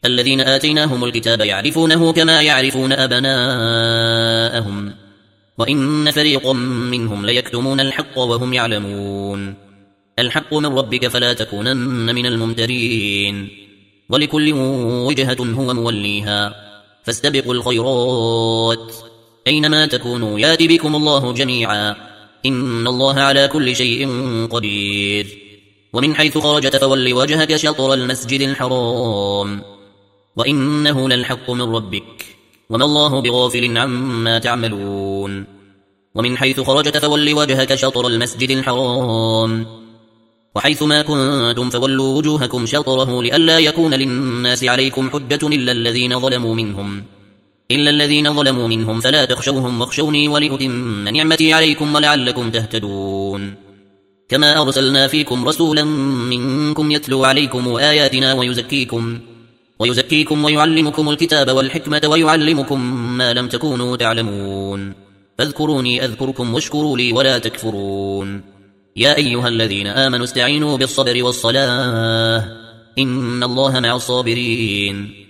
الذين آتيناهم الكتاب يعرفونه كما يعرفون أبناءهم وإن فريقا منهم ليكتمون الحق وهم يعلمون. الحق من ربك فلا تكونن من الممترين، ولكل وجهة هو موليها، فاستبقوا الخيرات أينما تكونوا يأت بكم الله جميعا، إن الله على كل شيء قدير. ومن حيث خرجت فول وجهك شطر المسجد الحرام وإنه للحق من ربك وما الله بغافل عما تعملون. ومن حيث خرجت فول وجهك شطر المسجد الحرام وحيث ما كنتم فولوا وجوهكم شطره لئلا يكون للناس عليكم حجة إلا الذين ظلموا منهم فلا تخشوهم واخشوني ولأتم نعمتي عليكم ولعلكم تهتدون. كما أرسلنا فيكم رسولا منكم يتلو عليكم آياتنا ويزكيكم ويعلمكم الكتاب والحكمة ويعلمكم ما لم تكونوا تعلمون، فاذكروني أذكركم واشكروا لي ولا تكفرون. يا أيها الذين آمنوا استعينوا بالصبر والصلاة إن الله مع الصابرين.